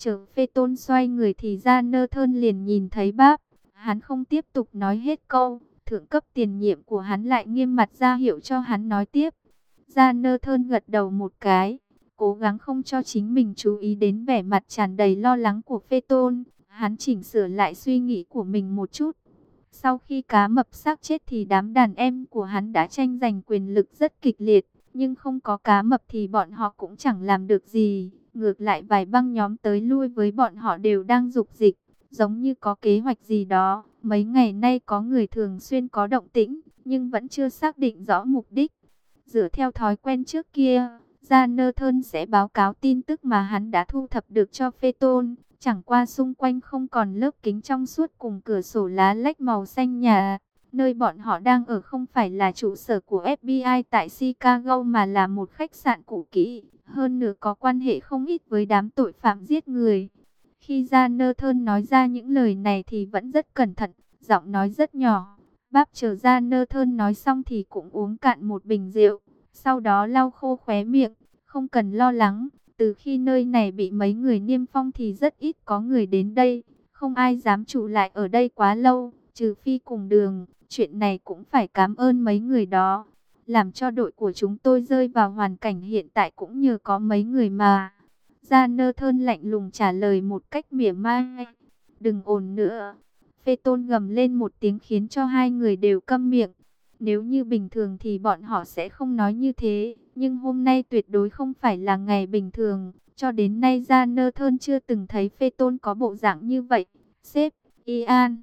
Chờ Phê Tôn xoay người thì ra Nơ Thơn liền nhìn thấy báp. Hắn không tiếp tục nói hết câu. Thượng cấp tiền nhiệm của hắn lại nghiêm mặt ra hiệu cho hắn nói tiếp. Ra Nơ Thơn gật đầu một cái, cố gắng không cho chính mình chú ý đến vẻ mặt tràn đầy lo lắng của Phê Tôn. Hắn chỉnh sửa lại suy nghĩ của mình một chút. Sau khi cá mập xác chết thì đám đàn em của hắn đã tranh giành quyền lực rất kịch liệt. Nhưng không có cá mập thì bọn họ cũng chẳng làm được gì. Ngược lại vài băng nhóm tới lui với bọn họ đều đang dục dịch, giống như có kế hoạch gì đó. Mấy ngày nay có người thường xuyên có động tĩnh, nhưng vẫn chưa xác định rõ mục đích. Dựa theo thói quen trước kia, Gia Nơ Thơn sẽ báo cáo tin tức mà hắn đã thu thập được cho Phê Tôn. Chẳng qua xung quanh không còn lớp kính trong suốt cùng cửa sổ lá lách màu xanh nhà. Nơi bọn họ đang ở không phải là trụ sở của FBI tại Chicago mà là một khách sạn cũ kỹ. Hơn nữa có quan hệ không ít với đám tội phạm giết người. Khi Gia Nơ Thơn nói ra những lời này thì vẫn rất cẩn thận, giọng nói rất nhỏ. Báp chờ Gia Nơ Thơn nói xong thì cũng uống cạn một bình rượu. Sau đó lau khô khóe miệng, không cần lo lắng. Từ khi nơi này bị mấy người niêm phong thì rất ít có người đến đây. Không ai dám trụ lại ở đây quá lâu, trừ phi cùng đường. Chuyện này cũng phải cảm ơn mấy người đó. Làm cho đội của chúng tôi rơi vào hoàn cảnh hiện tại cũng nhờ có mấy người mà. Gia Nơ Thơn lạnh lùng trả lời một cách mỉa mai. Đừng ồn nữa. Phê Tôn gầm lên một tiếng khiến cho hai người đều câm miệng. Nếu như bình thường thì bọn họ sẽ không nói như thế. Nhưng hôm nay tuyệt đối không phải là ngày bình thường. Cho đến nay Gia Nơ Thơn chưa từng thấy Phê Tôn có bộ dạng như vậy. Sếp, Ian.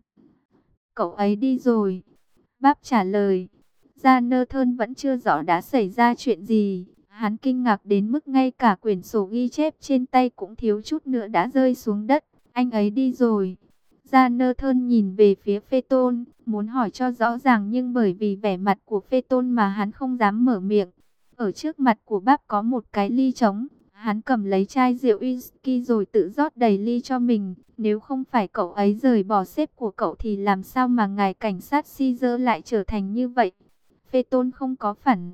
Cậu ấy đi rồi. Báp trả lời. Gia Nơ Thơn vẫn chưa rõ đã xảy ra chuyện gì. Hắn kinh ngạc đến mức ngay cả quyển sổ ghi chép trên tay cũng thiếu chút nữa đã rơi xuống đất. Anh ấy đi rồi. Gia Nơ Thơn nhìn về phía Phê Tôn, muốn hỏi cho rõ ràng nhưng bởi vì vẻ mặt của Phê Tôn mà hắn không dám mở miệng. Ở trước mặt của bác có một cái ly trống. Hắn cầm lấy chai rượu whisky rồi tự rót đầy ly cho mình. Nếu không phải cậu ấy rời bỏ sếp của cậu thì làm sao mà ngài cảnh sát Caesar lại trở thành như vậy? Phê Tôn không có phản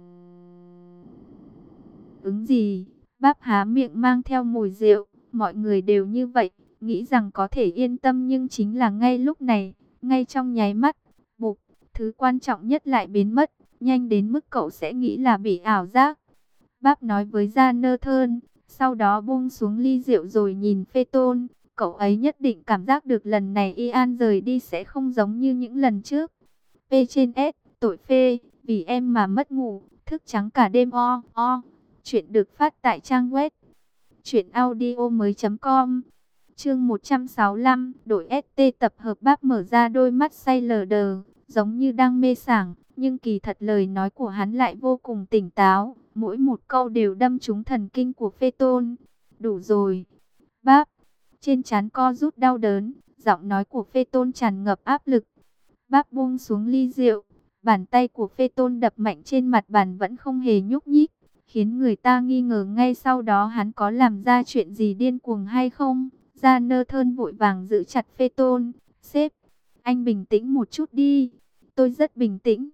ứng gì. Bác há miệng mang theo mùi rượu. Mọi người đều như vậy, nghĩ rằng có thể yên tâm nhưng chính là ngay lúc này, ngay trong nháy mắt, bụp, thứ quan trọng nhất lại biến mất, nhanh đến mức cậu sẽ nghĩ là bị ảo giác. Bác nói với Gia Nơ Thơn, sau đó buông xuống ly rượu rồi nhìn Phê Tôn. Cậu ấy nhất định cảm giác được lần này Ian rời đi sẽ không giống như những lần trước. P trên S, tội phê, vì em mà mất ngủ, thức trắng cả đêm o. Chuyện được phát tại trang web truyệnaudiomoi.com. Chương 165, đội ST tập hợp. Bác mở ra đôi mắt say lờ đờ, giống như đang mê sảng, nhưng kỳ thật lời nói của hắn lại vô cùng tỉnh táo, mỗi một câu đều đâm trúng thần kinh của Phê Tôn. Đủ rồi. Bác, trên trán co rút đau đớn, giọng nói của Phê Tôn tràn ngập áp lực. Bác buông xuống ly rượu, bàn tay của Phê Tôn đập mạnh trên mặt bàn vẫn không hề nhúc nhích, khiến người ta nghi ngờ ngay sau đó hắn có làm ra chuyện gì điên cuồng hay không. Gia Nơ Thơn vội vàng giữ chặt Phê Tôn. Sếp, anh bình tĩnh một chút đi. Tôi rất bình tĩnh.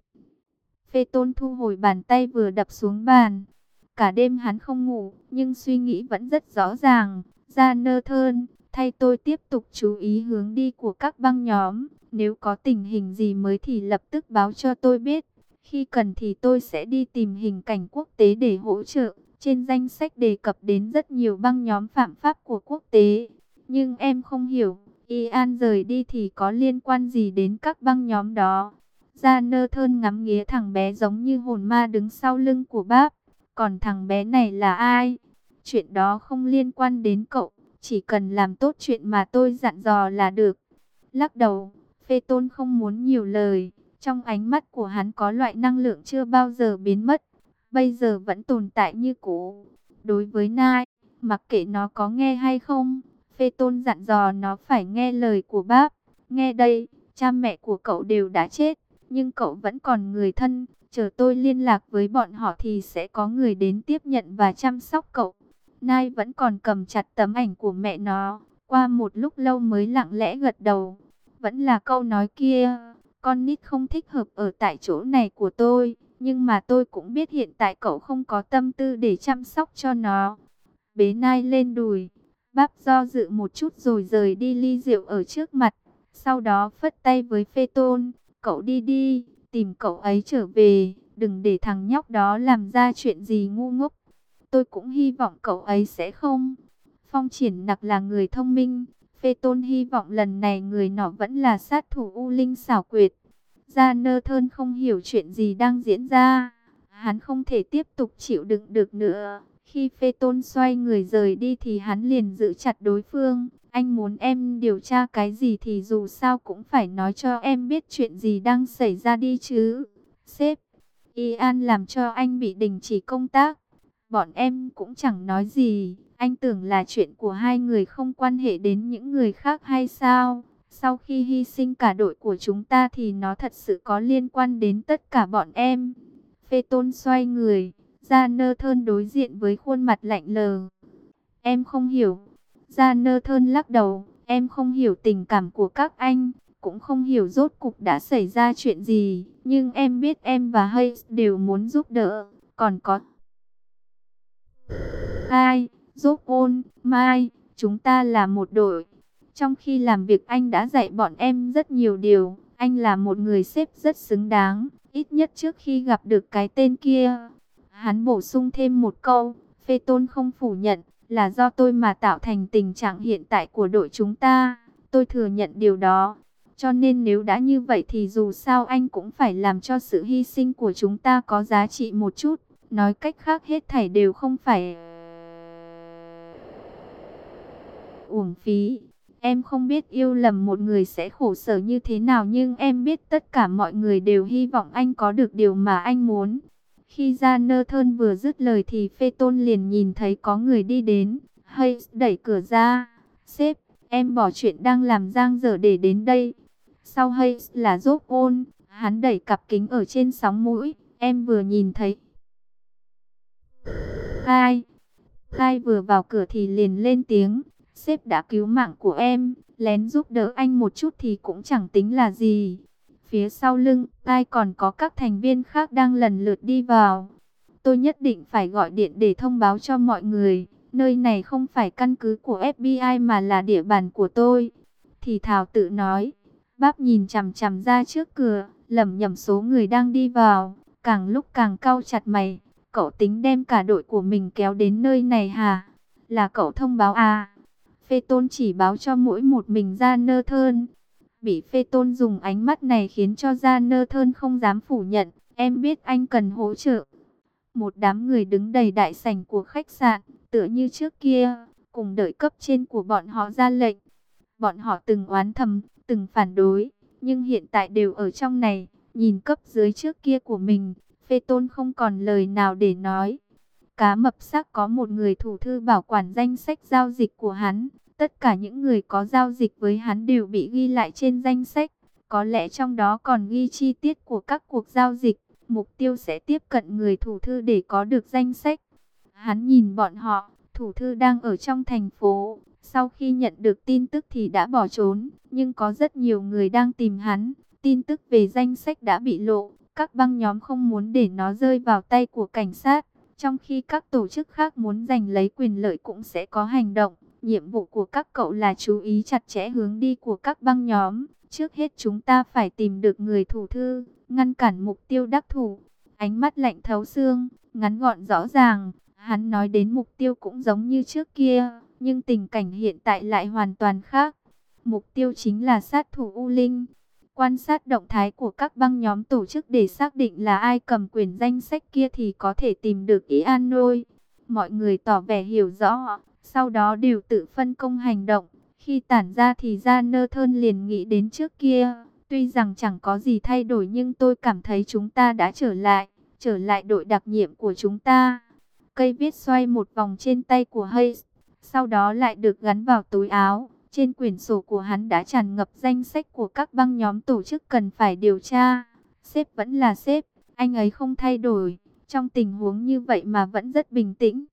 Phê Tôn thu hồi bàn tay vừa đập xuống bàn. Cả đêm hắn không ngủ, nhưng suy nghĩ vẫn rất rõ ràng. Gia Nơ Thơn, thay tôi tiếp tục chú ý hướng đi của các băng nhóm. Nếu có tình hình gì mới thì lập tức báo cho tôi biết. Khi cần thì tôi sẽ đi tìm hình cảnh quốc tế để hỗ trợ. Trên danh sách đề cập đến rất nhiều băng nhóm phạm pháp của quốc tế. Nhưng em không hiểu, Ian rời đi thì có liên quan gì đến các băng nhóm đó? Gia Nơ Thơn ngắm nghía thằng bé giống như hồn ma đứng sau lưng của bác. Còn thằng bé này là ai? Chuyện đó không liên quan đến cậu, chỉ cần làm tốt chuyện mà tôi dặn dò là được. Lắc đầu, Phê Tôn không muốn nhiều lời. Trong ánh mắt của hắn có loại năng lượng chưa bao giờ biến mất, bây giờ vẫn tồn tại như cũ. Đối với Nai, mặc kệ nó có nghe hay không, Phê Tôn dặn dò nó phải nghe lời của bác. Nghe đây, cha mẹ của cậu đều đã chết, nhưng cậu vẫn còn người thân. Chờ tôi liên lạc với bọn họ thì sẽ có người đến tiếp nhận và chăm sóc cậu. Nai vẫn còn cầm chặt tấm ảnh của mẹ nó. Qua một lúc lâu mới lặng lẽ gật đầu. Vẫn là câu nói kia, con nít không thích hợp ở tại chỗ này của tôi. Nhưng mà tôi cũng biết hiện tại cậu không có tâm tư để chăm sóc cho nó. Bế Nai lên đùi, Báp do dự một chút rồi rời đi ly rượu ở trước mặt. Sau đó phất tay với Phê Tôn. Cậu đi đi, tìm cậu ấy trở về. Đừng để thằng nhóc đó làm ra chuyện gì ngu ngốc. Tôi cũng hy vọng cậu ấy sẽ không. Phong Triển Nặc là người thông minh. Phê Tôn hy vọng lần này người nọ vẫn là sát thủ U Linh xảo quyệt. Gia Nơ Thơn không hiểu chuyện gì đang diễn ra. Hắn không thể tiếp tục chịu đựng được nữa. Khi Phê Tôn xoay người rời đi thì hắn liền giữ chặt đối phương. Anh muốn em điều tra cái gì thì dù sao cũng phải nói cho em biết chuyện gì đang xảy ra đi chứ. Sếp, Ian làm cho anh bị đình chỉ công tác. Bọn em cũng chẳng nói gì. Anh tưởng là chuyện của hai người không quan hệ đến những người khác hay sao? Sau khi hy sinh cả đội của chúng ta thì nó thật sự có liên quan đến tất cả bọn em. Phê Tôn xoay người, Gia Nơ Thơn đối diện với khuôn mặt lạnh lờ. Em không hiểu. Gia Nơ Thơn lắc đầu, em không hiểu tình cảm của các anh, cũng không hiểu rốt cục đã xảy ra chuyện gì. Nhưng em biết em và Hayes đều muốn giúp đỡ. Còn có Hai, Jok-on, Mai, chúng ta là một đội. Trong khi làm việc anh đã dạy bọn em rất nhiều điều. Anh là một người sếp rất xứng đáng, ít nhất trước khi gặp được cái tên kia. Hắn bổ sung thêm một câu, Phê Tôn không phủ nhận, là do tôi mà tạo thành tình trạng hiện tại của đội chúng ta. Tôi thừa nhận điều đó. Cho nên nếu đã như vậy thì dù sao anh cũng phải làm cho sự hy sinh của chúng ta có giá trị một chút. Nói cách khác hết thảy đều không phải uổng phí. Em không biết yêu lầm một người sẽ khổ sở như thế nào, nhưng em biết tất cả mọi người đều hy vọng anh có được điều mà anh muốn. Khi Gia Nơ Thơn vừa dứt lời thì Phê Tôn liền nhìn thấy có người đi đến. Hayes đẩy cửa ra. Sếp, em bỏ chuyện đang làm dang dở để đến đây. Sau Hayes là Jok-on. Hắn đẩy cặp kính ở trên sóng mũi. Em vừa nhìn thấy Khai vừa vào cửa thì liền lên tiếng. Sếp đã cứu mạng của em, lén giúp đỡ anh một chút thì cũng chẳng tính là gì. Phía sau lưng, Khai còn có các thành viên khác đang lần lượt đi vào. Tôi nhất định phải gọi điện để thông báo cho mọi người. Nơi này không phải căn cứ của FBI mà là địa bàn của tôi. Thì Thảo tự nói. Báp nhìn chằm chằm ra trước cửa, lẩm nhẩm số người đang đi vào. Càng lúc càng cau chặt mày. Cậu tính đem cả đội của mình kéo đến nơi này hả? Là cậu thông báo à? Phê Tôn chỉ báo cho mỗi một mình Gia Nơ Thơn. Bị Phê Tôn dùng ánh mắt này khiến cho Gia Nơ Thơn không dám phủ nhận. Em biết anh cần hỗ trợ. Một đám người đứng đầy đại sảnh của khách sạn, tựa như trước kia, cùng đợi cấp trên của bọn họ ra lệnh. Bọn họ từng oán thầm, từng phản đối, nhưng hiện tại đều ở trong này, nhìn cấp dưới trước kia của mình. Phê Tôn không còn lời nào để nói. Cá Mập xác có một người thủ thư bảo quản danh sách giao dịch của hắn. Tất cả những người có giao dịch với hắn đều bị ghi lại trên danh sách. Có lẽ trong đó còn ghi chi tiết của các cuộc giao dịch. Mục tiêu sẽ tiếp cận người thủ thư để có được danh sách. Hắn nhìn bọn họ, thủ thư đang ở trong thành phố. Sau khi nhận được tin tức thì đã bỏ trốn. Nhưng có rất nhiều người đang tìm hắn. Tin tức về danh sách đã bị lộ. Các băng nhóm không muốn để nó rơi vào tay của cảnh sát. Trong khi các tổ chức khác muốn giành lấy quyền lợi cũng sẽ có hành động. Nhiệm vụ của các cậu là chú ý chặt chẽ hướng đi của các băng nhóm. Trước hết chúng ta phải tìm được người thủ thư, ngăn cản mục tiêu đắc thủ. Ánh mắt lạnh thấu xương, ngắn gọn rõ ràng. Hắn nói đến mục tiêu cũng giống như trước kia, nhưng tình cảnh hiện tại lại hoàn toàn khác. Mục tiêu chính là sát thủ U Linh. Quan sát động thái của các băng nhóm tổ chức để xác định là ai cầm quyền danh sách kia thì có thể tìm được Ian Noi. Mọi người tỏ vẻ hiểu rõ, sau đó đều tự phân công hành động. Khi tản ra thì Gia Nơ Thơn liền nghĩ đến trước kia. Tuy rằng chẳng có gì thay đổi nhưng tôi cảm thấy chúng ta đã trở lại đội đặc nhiệm của chúng ta. Cây viết xoay một vòng trên tay của Hayes, sau đó lại được gắn vào túi áo. Trên quyển sổ của hắn đã tràn ngập danh sách của các băng nhóm tổ chức cần phải điều tra. Sếp vẫn là sếp, anh ấy không thay đổi. Trong tình huống như vậy mà vẫn rất bình tĩnh.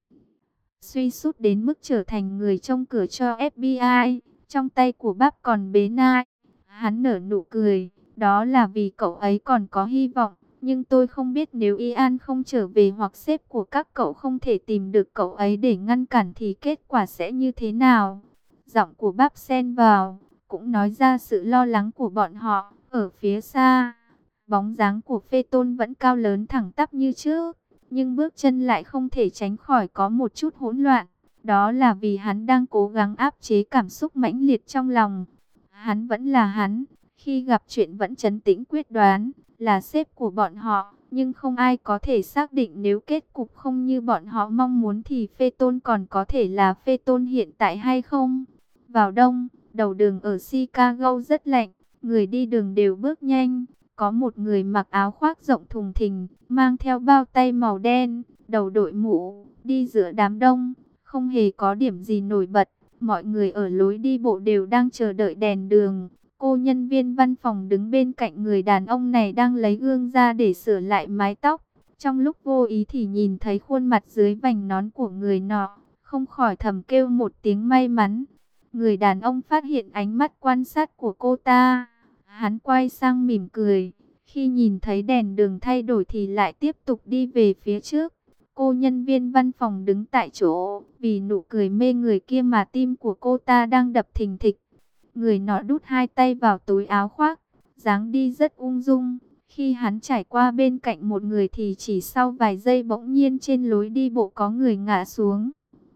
Suy sút đến mức trở thành người trông cửa cho FBI. Trong tay của Báp còn bế nai. Hắn nở nụ cười. Đó là vì cậu ấy còn có hy vọng. Nhưng tôi không biết nếu Ian không trở về hoặc sếp của các cậu không thể tìm được cậu ấy để ngăn cản thì kết quả sẽ như thế nào? Giọng của Báp xen vào, cũng nói ra sự lo lắng của bọn họ. Ở phía xa, bóng dáng của Phê Tôn vẫn cao lớn thẳng tắp như trước, nhưng bước chân lại không thể tránh khỏi có một chút hỗn loạn. Đó là vì hắn đang cố gắng áp chế cảm xúc mãnh liệt trong lòng. Hắn vẫn là hắn, khi gặp chuyện vẫn trấn tĩnh quyết đoán, là sếp của bọn họ, nhưng không ai có thể xác định nếu kết cục không như bọn họ mong muốn thì Phê Tôn còn có thể là Phê Tôn hiện tại hay không. Vào đông, đầu đường ở Chicago rất lạnh, người đi đường đều bước nhanh. Có một người mặc áo khoác rộng thùng thình, mang theo bao tay màu đen, đầu đội mũ, đi giữa đám đông, không hề có điểm gì nổi bật. Mọi người ở lối đi bộ đều đang chờ đợi đèn đường. Cô nhân viên văn phòng đứng bên cạnh người đàn ông này đang lấy gương ra để sửa lại mái tóc. Trong lúc vô ý thì nhìn thấy khuôn mặt dưới vành nón của người nọ, không khỏi thầm kêu một tiếng may mắn. Người đàn ông phát hiện ánh mắt quan sát của cô ta. Hắn quay sang mỉm cười. Khi nhìn thấy đèn đường thay đổi thì lại tiếp tục đi về phía trước. Cô nhân viên văn phòng đứng tại chỗ. Vì nụ cười mê người kia mà tim của cô ta đang đập thình thịch. Người nọ đút hai tay vào túi áo khoác, dáng đi rất ung dung. Khi hắn trải qua bên cạnh một người thì chỉ sau vài giây bỗng nhiên trên lối đi bộ có người ngã xuống.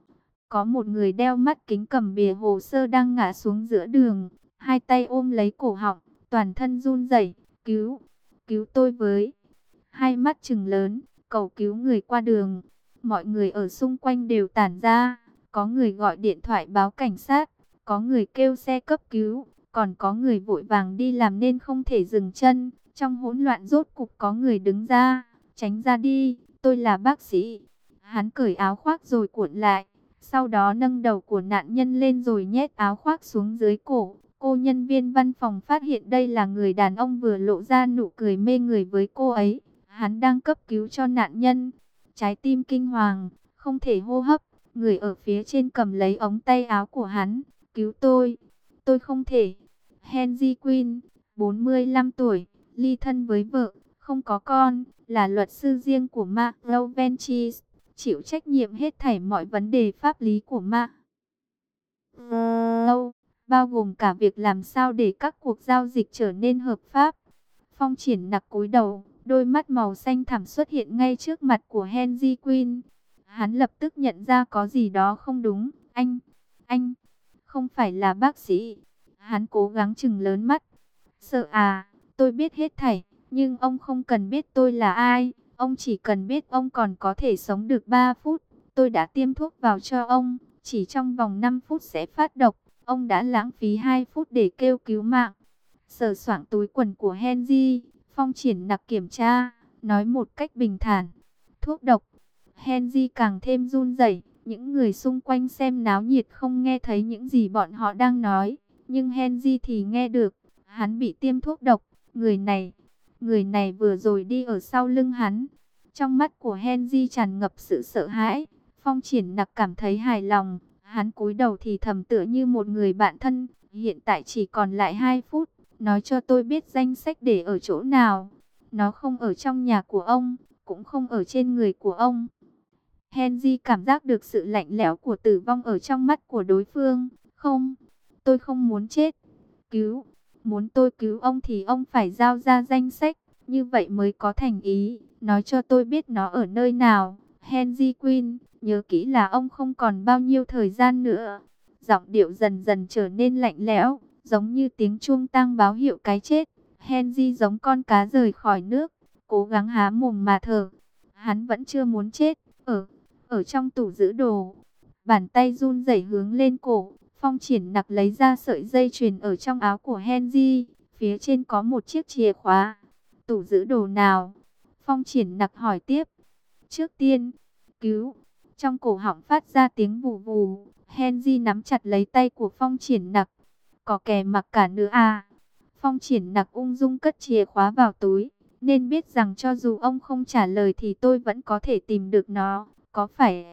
Có một người đeo mắt kính cầm bìa hồ sơ đang ngã xuống giữa đường, hai tay ôm lấy cổ họng, toàn thân run rẩy. Cứu, cứu tôi với. Hai mắt trừng lớn, cầu cứu người qua đường. Mọi người ở xung quanh đều tản ra, có người gọi điện thoại báo cảnh sát, có người kêu xe cấp cứu, còn có người vội vàng đi làm nên không thể dừng chân. Trong hỗn loạn rốt cục có người đứng ra, tránh ra đi, tôi là bác sĩ. Hắn cởi áo khoác rồi cuộn lại, sau đó nâng đầu của nạn nhân lên rồi nhét áo khoác xuống dưới cổ. Cô nhân viên văn phòng phát hiện đây là người đàn ông vừa lộ ra nụ cười mê người với cô ấy. Hắn đang cấp cứu cho nạn nhân. Trái tim kinh hoàng, không thể hô hấp. Người ở phía trên cầm lấy ống tay áo của hắn. Cứu tôi không thể. Henry Quinn, 45 tuổi, ly thân với vợ, không có con, là luật sư riêng của Mark Lovenchis, chịu trách nhiệm hết thảy mọi vấn đề pháp lý của Mark Low, bao gồm cả việc làm sao để các cuộc giao dịch trở nên hợp pháp. Phong Triển Nặc cúi đầu, đôi mắt màu xanh thẳm xuất hiện ngay trước mặt của Henry Quinn. Hắn lập tức nhận ra có gì đó không đúng. Anh không phải là bác sĩ. Hắn cố gắng trừng lớn mắt. Sợ à, tôi biết hết thảy, nhưng ông không cần biết tôi là ai. Ông chỉ cần biết ông còn có thể sống được 3 phút. Tôi đã tiêm thuốc vào cho ông, chỉ trong vòng 5 phút sẽ phát độc. Ông đã lãng phí 2 phút để kêu cứu mạng. Sờ soạng túi quần của Henry, Phong Triển Nặc kiểm tra, nói một cách bình thản. Thuốc độc. Henry càng thêm run rẩy. Những người xung quanh xem náo nhiệt không nghe thấy những gì bọn họ đang nói, nhưng Henry thì nghe được. Hắn bị tiêm thuốc độc. Người này vừa rồi đi ở sau lưng hắn. Trong mắt của Henry tràn ngập sự sợ hãi. Phong Triển Nặc cảm thấy hài lòng. Hắn cúi đầu thì thầm tựa như một người bạn thân. Hiện tại chỉ còn lại 2 phút. Nói cho tôi biết danh sách để ở chỗ nào. Nó không ở trong nhà của ông, cũng không ở trên người của ông. Henry cảm giác được sự lạnh lẽo của tử vong ở trong mắt của đối phương. Không, tôi không muốn chết. Muốn tôi cứu ông thì ông phải giao ra danh sách, như vậy mới có thành ý. Nói cho tôi biết nó ở nơi nào. Henry Quinn, nhớ kỹ là ông không còn bao nhiêu thời gian nữa. Giọng điệu dần dần trở nên lạnh lẽo, giống như tiếng chuông tang báo hiệu cái chết. Henry giống con cá rời khỏi nước, cố gắng há mồm mà thở. Hắn vẫn chưa muốn chết. Ở trong tủ giữ đồ, bàn tay run rẩy hướng lên cổ. Phong Triển Nặc lấy ra sợi dây chuyền ở trong áo của Henry, phía trên có một chiếc chìa khóa. Tủ giữ đồ nào? Phong Triển Nặc hỏi tiếp. Trước tiên, cứu. Trong cổ họng phát ra tiếng vù vù. Henry nắm chặt lấy tay của Phong Triển Nặc. Có kè mặc cả nữa à? Phong Triển Nặc ung dung cất chìa khóa vào túi, nên biết rằng cho dù ông không trả lời thì tôi vẫn có thể tìm được nó. Có phải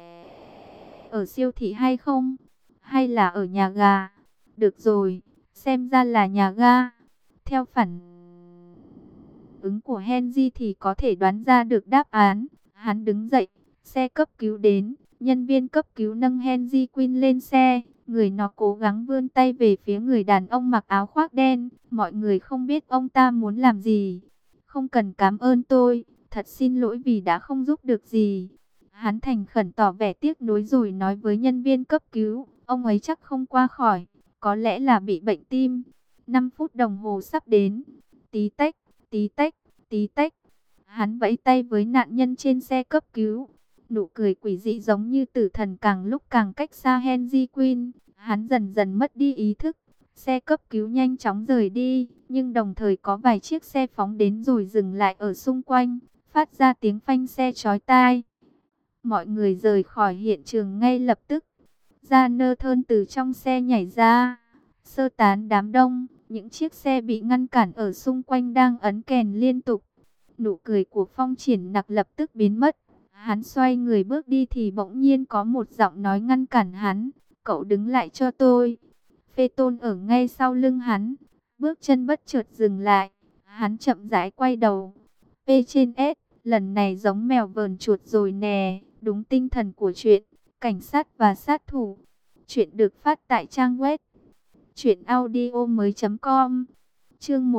ở siêu thị hay không? Hay là ở nhà gà? Được rồi, xem ra là nhà ga. Theo phản ứng của Henry thì có thể đoán ra được đáp án. Hắn đứng dậy, xe cấp cứu đến, nhân viên cấp cứu nâng Henry Quinn lên xe. Người nó cố gắng vươn tay về phía người đàn ông mặc áo khoác đen. Mọi người không biết ông ta muốn làm gì. Không cần cảm ơn tôi, thật xin lỗi vì đã không giúp được gì. Hắn thành khẩn tỏ vẻ tiếc nuối rồi nói với nhân viên cấp cứu, ông ấy chắc không qua khỏi, có lẽ là bị bệnh tim. 5 phút đồng hồ sắp đến, tí tách, tí tách, tí tách. Hắn vẫy tay với nạn nhân trên xe cấp cứu. Nụ cười quỷ dị giống như tử thần càng lúc càng cách xa Henry Quinn. Hắn dần dần mất đi ý thức. Xe cấp cứu nhanh chóng rời đi, nhưng đồng thời có vài chiếc xe phóng đến rồi dừng lại ở xung quanh, phát ra tiếng phanh xe chói tai. Mọi người rời khỏi hiện trường ngay lập tức. Jonathan từ trong xe nhảy ra, sơ tán đám đông. Những chiếc xe bị ngăn cản ở xung quanh đang ấn kèn liên tục. Nụ cười của Phong Triển Nặc lập tức biến mất. Hắn xoay người bước đi thì bỗng nhiên có một giọng nói ngăn cản hắn. Cậu đứng lại cho tôi. Phê Tôn ở ngay sau lưng hắn. Bước chân bất chợt dừng lại. Hắn chậm rãi quay đầu. P trên S, lần này giống mèo vờn chuột rồi nè. Đúng tinh thần của chuyện. Cảnh sát và sát thủ. Chuyện được phát tại trang web truyệnaudiomoi.com. Chương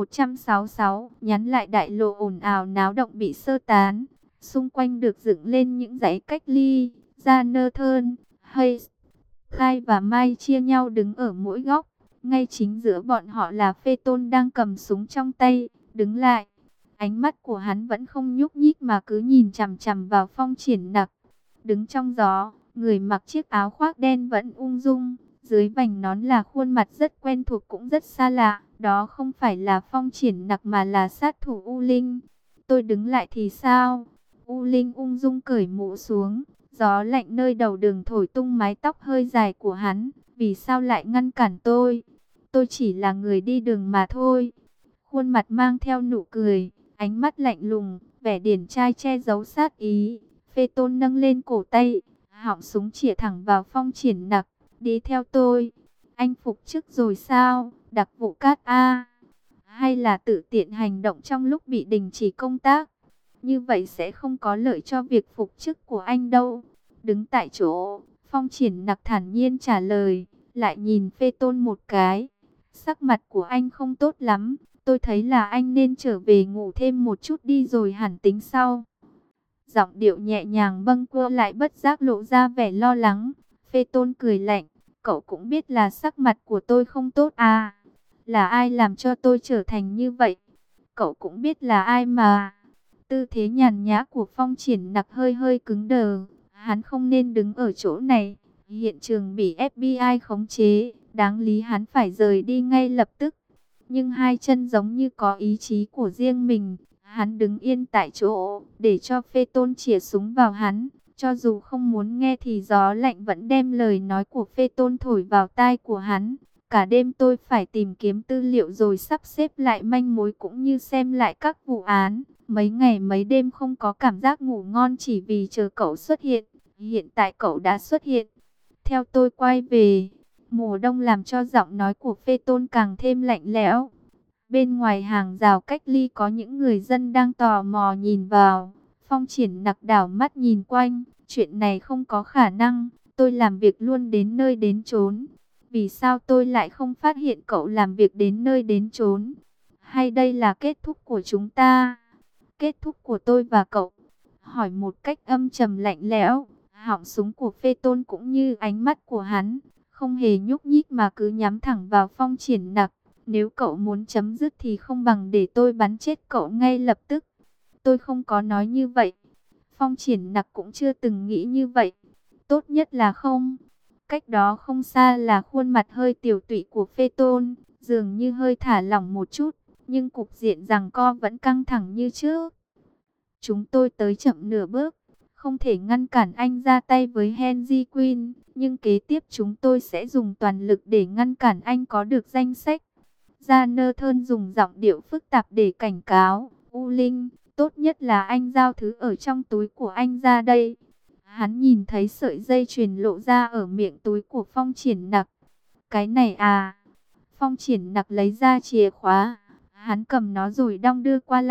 166, nhắn lại đại lộ ồn ào náo động bị sơ tán. Xung quanh được dựng lên những dãy cách ly. Jonathan, Hayes, Khai và Mai chia nhau đứng ở mỗi góc. Ngay chính giữa bọn họ là Phê Tôn đang cầm súng trong tay, đứng lại. Ánh mắt của hắn vẫn không nhúc nhích mà cứ nhìn chằm chằm vào Phong Triển Nặc. Đứng trong gió, người mặc chiếc áo khoác đen vẫn ung dung. Dưới vành nón là khuôn mặt rất quen thuộc cũng rất xa lạ. Đó không phải là Phong Triển Nặc mà là sát thủ U Linh. Tôi đứng lại thì sao? U Linh ung dung cởi mũ xuống. Gió lạnh nơi đầu đường thổi tung mái tóc hơi dài của hắn. Vì sao lại ngăn cản tôi? Tôi chỉ là người đi đường mà thôi. Khuôn mặt mang theo nụ cười, ánh mắt lạnh lùng, vẻ điển trai che giấu sát ý. Phê Tôn nâng lên cổ tay, họng súng chĩa thẳng vào Phong Triển Nặc. Đi theo tôi. Anh phục chức rồi sao? Đặc vụ cát A. Hay là tự tiện hành động trong lúc bị đình chỉ công tác? Như vậy sẽ không có lợi cho việc phục chức của anh đâu. Đứng tại chỗ, Phong Triển Nặc thản nhiên trả lời, lại nhìn Phê Tôn một cái. Sắc mặt của anh không tốt lắm. Tôi thấy là anh nên trở về ngủ thêm một chút đi rồi hẳn tính sau. Giọng điệu nhẹ nhàng bâng quơ lại bất giác lộ ra vẻ lo lắng. Phê Tôn cười lạnh. Cậu cũng biết là sắc mặt của tôi không tốt à? Là ai làm cho tôi trở thành như vậy? Cậu cũng biết là ai mà. Tư thế nhàn nhã của Phong Triển Nặc hơi hơi cứng đờ. Hắn không nên đứng ở chỗ này. Hiện trường bị FBI khống chế. Đáng lý hắn phải rời đi ngay lập tức. Nhưng hai chân giống như có ý chí của riêng mình. Hắn đứng yên tại chỗ để cho Phê Tôn chĩa súng vào hắn. Cho dù không muốn nghe thì gió lạnh vẫn đem lời nói của Phê Tôn thổi vào tai của hắn. Cả đêm tôi phải tìm kiếm tư liệu rồi sắp xếp lại manh mối cũng như xem lại các vụ án. Mấy ngày mấy đêm không có cảm giác ngủ ngon chỉ vì chờ cậu xuất hiện. Hiện tại cậu đã xuất hiện. Theo tôi quay về. Mùa đông làm cho giọng nói của Phê Tôn càng thêm lạnh lẽo. Bên ngoài hàng rào cách ly có những người dân đang tò mò nhìn vào. Phong Triển Nặc đảo mắt nhìn quanh. Chuyện này không có khả năng. Tôi làm việc luôn đến nơi đến chốn. Vì sao tôi lại không phát hiện cậu làm việc đến nơi đến chốn? Hay đây là kết thúc của chúng ta? Kết thúc của tôi và cậu? Hỏi một cách âm trầm lạnh lẽo. Họng súng của Phê Tôn cũng như ánh mắt của hắn, không hề nhúc nhích mà cứ nhắm thẳng vào Phong Triển Nặc. Nếu cậu muốn chấm dứt thì không bằng để tôi bắn chết cậu ngay lập tức. Tôi không có nói như vậy. Phong Triển Nặc cũng chưa từng nghĩ như vậy. Tốt nhất là không. Cách đó không xa là khuôn mặt hơi tiểu tụy của Phê Tôn, dường như hơi thả lỏng một chút, nhưng cục diện giằng co vẫn căng thẳng như trước. Chúng tôi tới chậm nửa bước, không thể ngăn cản anh ra tay với Henry Quinn, nhưng kế tiếp chúng tôi sẽ dùng toàn lực để ngăn cản anh có được danh sách. Jonathan dùng giọng điệu phức tạp để cảnh cáo, U Linh, tốt nhất là anh giao thứ ở trong túi của anh ra đây. Hắn nhìn thấy sợi dây chuyền lộ ra ở miệng túi của Phong Triển Nặc. Cái này à? Phong Triển Nặc lấy ra chìa khóa. Hắn cầm nó rồi đong đưa qua lại.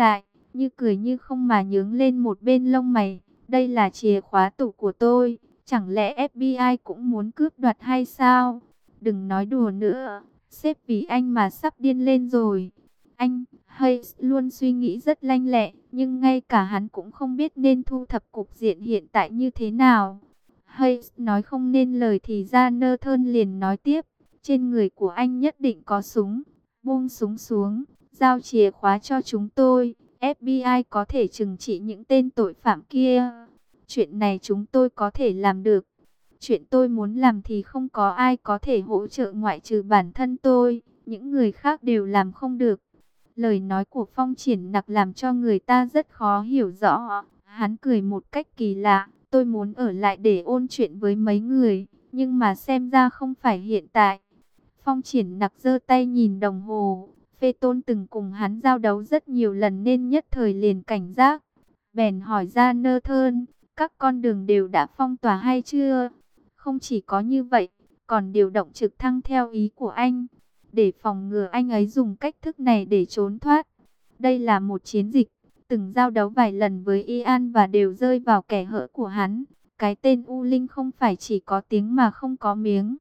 như cười như không mà nhướng lên một bên lông mày. Đây là chìa khóa tủ của tôi, chẳng lẽ FBI cũng muốn cướp đoạt hay sao? Đừng nói đùa nữa, sếp vì anh mà sắp điên lên rồi. Anh Hayes luôn suy nghĩ rất lanh lẹ, nhưng ngay cả hắn cũng không biết nên thu thập cục diện hiện tại như thế nào. Hayes nói không nên lời thì ra Nathan liền nói tiếp, trên người của anh nhất định có súng. Buông súng xuống, giao chìa khóa cho chúng tôi. FBI có thể trừng trị những tên tội phạm kia. Chuyện này chúng tôi có thể làm được. Chuyện tôi muốn làm thì không có ai có thể hỗ trợ ngoại trừ bản thân tôi. Những người khác đều làm không được. Lời nói của Phong Triển Nặc làm cho người ta rất khó hiểu rõ. Hắn cười một cách kỳ lạ. Tôi muốn ở lại để ôn chuyện với mấy người. Nhưng mà xem ra không phải hiện tại. Phong Triển Nặc giơ tay nhìn đồng hồ. Phê Tôn từng cùng hắn giao đấu rất nhiều lần nên nhất thời liền cảnh giác. Bèn hỏi ra Nathan, các con đường đều đã phong tỏa hay chưa? Không chỉ có như vậy, còn điều động trực thăng theo ý của anh, để phòng ngừa anh ấy dùng cách thức này để trốn thoát. Đây là một chiến dịch, từng giao đấu vài lần với Ian và đều rơi vào kẻ hở của hắn. Cái tên U Linh không phải chỉ có tiếng mà không có miếng.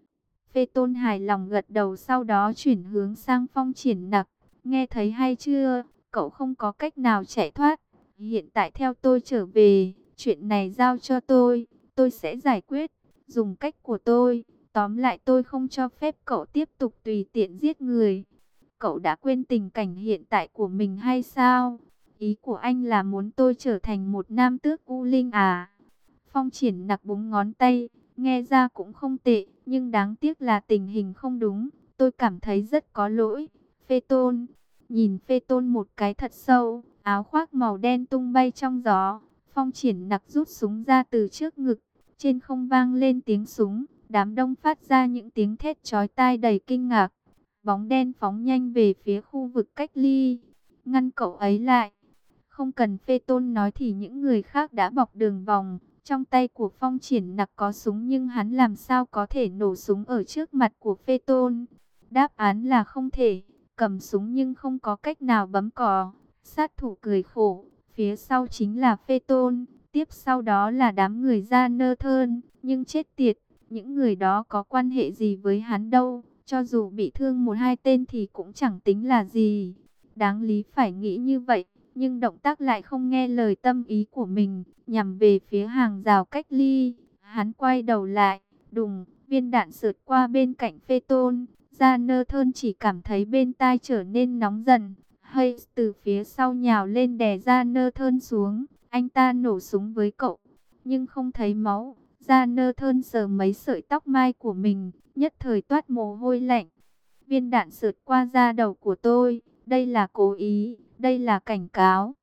Phê Tôn hài lòng gật đầu, sau đó chuyển hướng sang Phong Triển Nặc. Nghe thấy hay chưa? Cậu không có cách nào chạy thoát. Hiện tại theo tôi trở về, chuyện này giao cho tôi sẽ giải quyết, dùng cách của tôi. Tóm lại tôi không cho phép cậu tiếp tục tùy tiện giết người. Cậu đã quên tình cảnh hiện tại của mình hay sao? Ý của anh là muốn tôi trở thành một nam tước U Linh à? Phong Triển Nặc búng ngón tay, nghe ra cũng không tệ, nhưng đáng tiếc là tình hình không đúng. Tôi cảm thấy rất có lỗi. Phê Tôn, nhìn Phê Tôn một cái thật sâu, áo khoác màu đen tung bay trong gió. Phong Triển Nặc rút súng ra từ trước ngực, trên không vang lên tiếng súng. Đám đông phát ra những tiếng thét chói tai đầy kinh ngạc. Bóng đen phóng nhanh về phía khu vực cách ly, ngăn cậu ấy lại. Không cần Phê Tôn nói thì những người khác đã bọc đường vòng. Trong tay của Phong Triển Nặc có súng nhưng hắn làm sao có thể nổ súng ở trước mặt của Phê Tôn. Đáp án là không thể, cầm súng nhưng không có cách nào bấm cò. Sát thủ cười khổ, phía sau chính là Phê Tôn, tiếp sau đó là đám người ra nơ thơn. Nhưng chết tiệt, những người đó có quan hệ gì với hắn đâu, cho dù bị thương một hai tên thì cũng chẳng tính là gì. Đáng lý phải nghĩ như vậy, nhưng động tác lại không nghe lời tâm ý của mình, nhằm về phía hàng rào cách ly. Hắn quay đầu lại, đùng, viên đạn sượt qua bên cạnh Phê Tôn. Ra nơ thơn chỉ cảm thấy bên tai trở nên nóng dần. Hayes từ phía sau nhào lên đè ra nơ thơn xuống. Anh ta nổ súng với cậu, nhưng không thấy máu. Ra nơ thơn sờ mấy sợi tóc mai của mình, nhất thời toát mồ hôi lạnh. Viên đạn sượt qua da đầu của tôi, đây là cố ý, đây là cảnh cáo.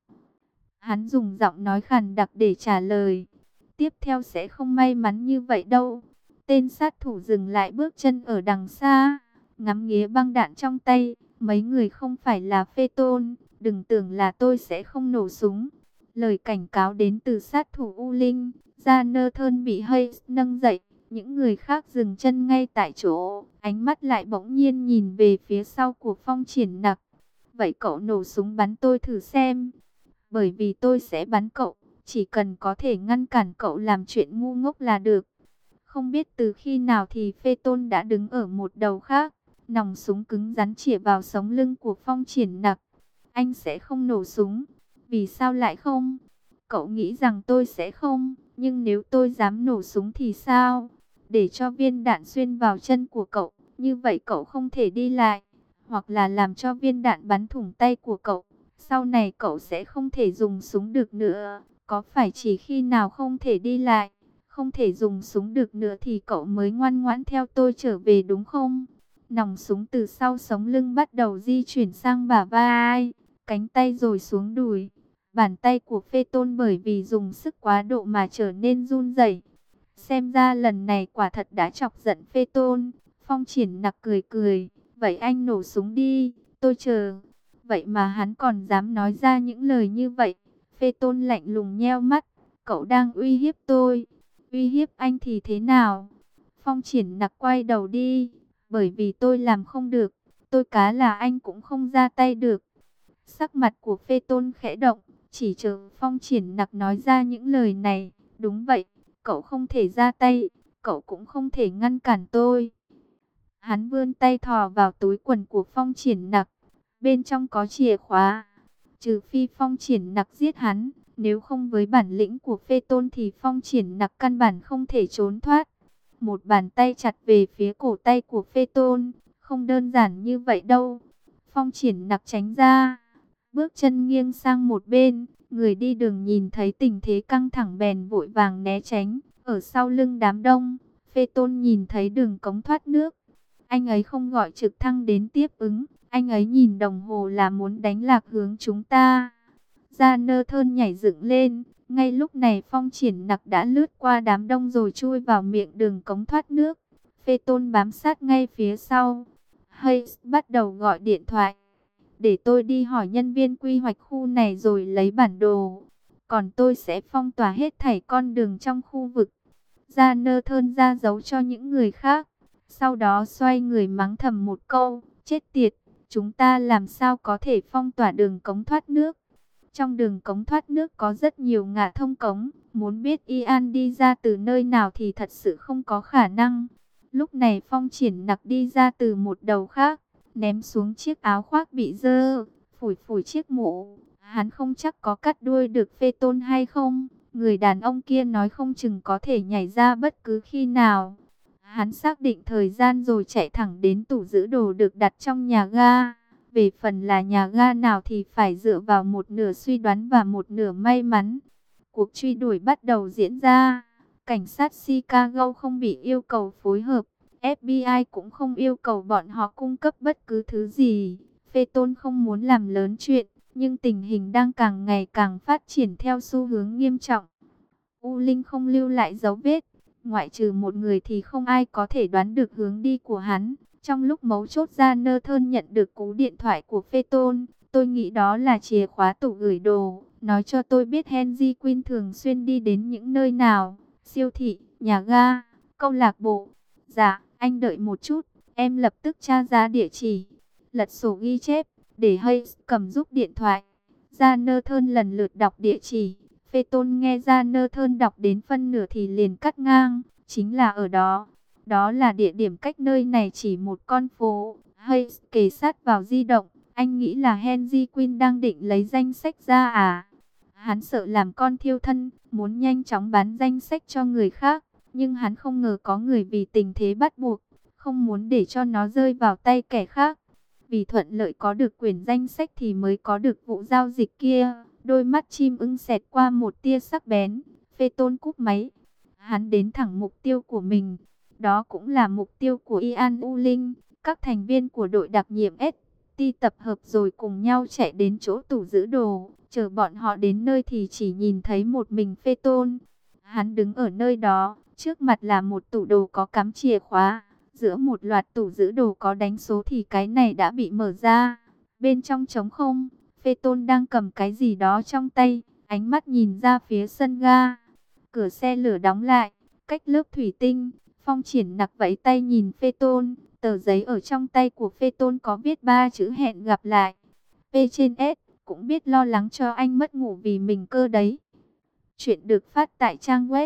Hắn dùng giọng nói khàn đặc để trả lời. Tiếp theo sẽ không may mắn như vậy đâu. Tên sát thủ dừng lại bước chân ở đằng xa, ngắm nghía băng đạn trong tay. Mấy người không phải là Phê Tôn, đừng tưởng là tôi sẽ không nổ súng. Lời cảnh cáo đến từ sát thủ U Linh. Ra nơ thơn bị Hayes nâng dậy. Những người khác dừng chân ngay tại chỗ, ánh mắt lại bỗng nhiên nhìn về phía sau của Phong Triển Nặc. Vậy cậu nổ súng bắn tôi thử xem. Bởi vì tôi sẽ bắn cậu, chỉ cần có thể ngăn cản cậu làm chuyện ngu ngốc là được. Không biết từ khi nào thì Phê Tôn đã đứng ở một đầu khác, nòng súng cứng rắn chĩa vào sống lưng của Phong Triển Nặc. Anh sẽ không nổ súng. Vì sao lại không? Cậu nghĩ rằng tôi sẽ không, nhưng nếu tôi dám nổ súng thì sao? Để cho viên đạn xuyên vào chân của cậu, như vậy cậu không thể đi lại. Hoặc là làm cho viên đạn bắn thủng tay của cậu, sau này cậu sẽ không thể dùng súng được nữa. Có phải chỉ khi nào không thể đi lại, không thể dùng súng được nữa thì cậu mới ngoan ngoãn theo tôi trở về đúng không? Nòng súng từ sau sống lưng bắt đầu di chuyển sang bả vai, cánh tay rồi xuống đùi. Bàn tay của Phê Tôn bởi vì dùng sức quá độ mà trở nên run rẩy. Xem ra lần này quả thật đã chọc giận Phê Tôn. Phong Triển Nặc cười cười. Vậy anh nổ súng đi, tôi chờ. Vậy mà hắn còn dám nói ra những lời như vậy. Phê Tôn lạnh lùng nheo mắt. Cậu đang uy hiếp tôi. Uy hiếp anh thì thế nào? Phong Triển Nặc quay đầu đi. Bởi vì tôi làm không được, tôi cá là anh cũng không ra tay được. Sắc mặt của Phê Tôn khẽ động, chỉ chờ Phong Triển Nặc nói ra những lời này. Đúng vậy, cậu không thể ra tay, cậu cũng không thể ngăn cản tôi. Hắn vươn tay thò vào túi quần của Phong Triển Nặc, bên trong có chìa khóa. Trừ phi Phong Triển Nặc giết hắn, nếu không với bản lĩnh của Phê Tôn thì Phong Triển Nặc căn bản không thể trốn thoát. Một bàn tay chặt về phía cổ tay của Phê Tôn, không đơn giản như vậy đâu. Phong Triển Nặc tránh ra, bước chân nghiêng sang một bên, người đi đường nhìn thấy tình thế căng thẳng bèn vội vàng né tránh. Ở sau lưng đám đông, Phê Tôn nhìn thấy đường cống thoát nước. Anh ấy không gọi trực thăng đến tiếp ứng, anh ấy nhìn đồng hồ là muốn đánh lạc hướng chúng ta. Gia Nơ Thơn nhảy dựng lên, ngay lúc này Phong Triển Nặc đã lướt qua đám đông rồi chui vào miệng đường cống thoát nước. Phê Tôn bám sát ngay phía sau. Hayes bắt đầu gọi điện thoại. Để tôi đi hỏi nhân viên quy hoạch khu này rồi lấy bản đồ. Còn tôi sẽ phong tỏa hết thảy con đường trong khu vực. Gia Nơ Thơn ra dấu cho những người khác. Sau đó xoay người mắng thầm một câu, chết tiệt, chúng ta làm sao có thể phong tỏa đường cống thoát nước. Trong đường cống thoát nước có rất nhiều ngả thông cống, muốn biết Ian đi ra từ nơi nào thì thật sự không có khả năng. Lúc này Phong Triển Nặc đi ra từ một đầu khác, ném xuống chiếc áo khoác bị dơ, phủi phủi chiếc mũ. Hắn không chắc có cắt đuôi được Phê Tôn hay không, người đàn ông kia nói không chừng có thể nhảy ra bất cứ khi nào. Hắn xác định thời gian rồi chạy thẳng đến tủ giữ đồ được đặt trong nhà ga. Về phần là nhà ga nào thì phải dựa vào một nửa suy đoán và một nửa may mắn. Cuộc truy đuổi bắt đầu diễn ra. Cảnh sát Chicago không bị yêu cầu phối hợp. FBI cũng không yêu cầu bọn họ cung cấp bất cứ thứ gì. Phê Tôn không muốn làm lớn chuyện, nhưng tình hình đang càng ngày càng phát triển theo xu hướng nghiêm trọng. U Linh không lưu lại dấu vết. Ngoại trừ một người thì không ai có thể đoán được hướng đi của hắn. Trong lúc mấu chốt Gia Nơ Thơn nhận được cú điện thoại của Phê Tôn. Tôi nghĩ đó là chìa khóa tủ gửi đồ. Nói cho tôi biết Henry Quinn thường xuyên đi đến những nơi nào. Siêu thị, nhà ga, câu lạc bộ. Dạ, anh đợi một chút. Em lập tức tra ra địa chỉ. Lật sổ ghi chép, để Hayes cầm giúp điện thoại. Gia Nơ Thơn lần lượt đọc địa chỉ. Phê Tôn nghe Gia Nơ Thơn đọc đến phân nửa thì liền cắt ngang. Chính là ở đó. Đó là địa điểm cách nơi này chỉ một con phố. Hayes kề sát vào di động. Anh nghĩ là Henry Quinn đang định lấy danh sách ra à? Hắn sợ làm con thiêu thân, muốn nhanh chóng bán danh sách cho người khác. Nhưng hắn không ngờ có người vì tình thế bắt buộc, không muốn để cho nó rơi vào tay kẻ khác. Vì thuận lợi có được quyền danh sách thì mới có được vụ giao dịch kia. Đôi mắt chim ưng xẹt qua một tia sắc bén. Phê Tôn cúp máy. Hắn đến thẳng mục tiêu của mình. Đó cũng là mục tiêu của Ian U Linh. Các thành viên của đội đặc nhiệm ST tập hợp rồi cùng nhau chạy đến chỗ tủ giữ đồ. Chờ bọn họ đến nơi thì chỉ nhìn thấy một mình Phê Tôn. Hắn đứng ở nơi đó. Trước mặt là một tủ đồ có cắm chìa khóa. Giữa một loạt tủ giữ đồ có đánh số thì cái này đã bị mở ra. Bên trong trống không. Phê Tôn đang cầm cái gì đó trong tay, ánh mắt nhìn ra phía sân ga. Cửa xe lửa đóng lại, cách lớp thủy tinh. Phong Triển Nặc vẫy tay nhìn Phê Tôn. Tờ giấy ở trong tay của Phê Tôn có viết 3 chữ hẹn gặp lại. P trên S, cũng biết lo lắng cho anh mất ngủ vì mình cơ đấy. Chuyện được phát tại trang web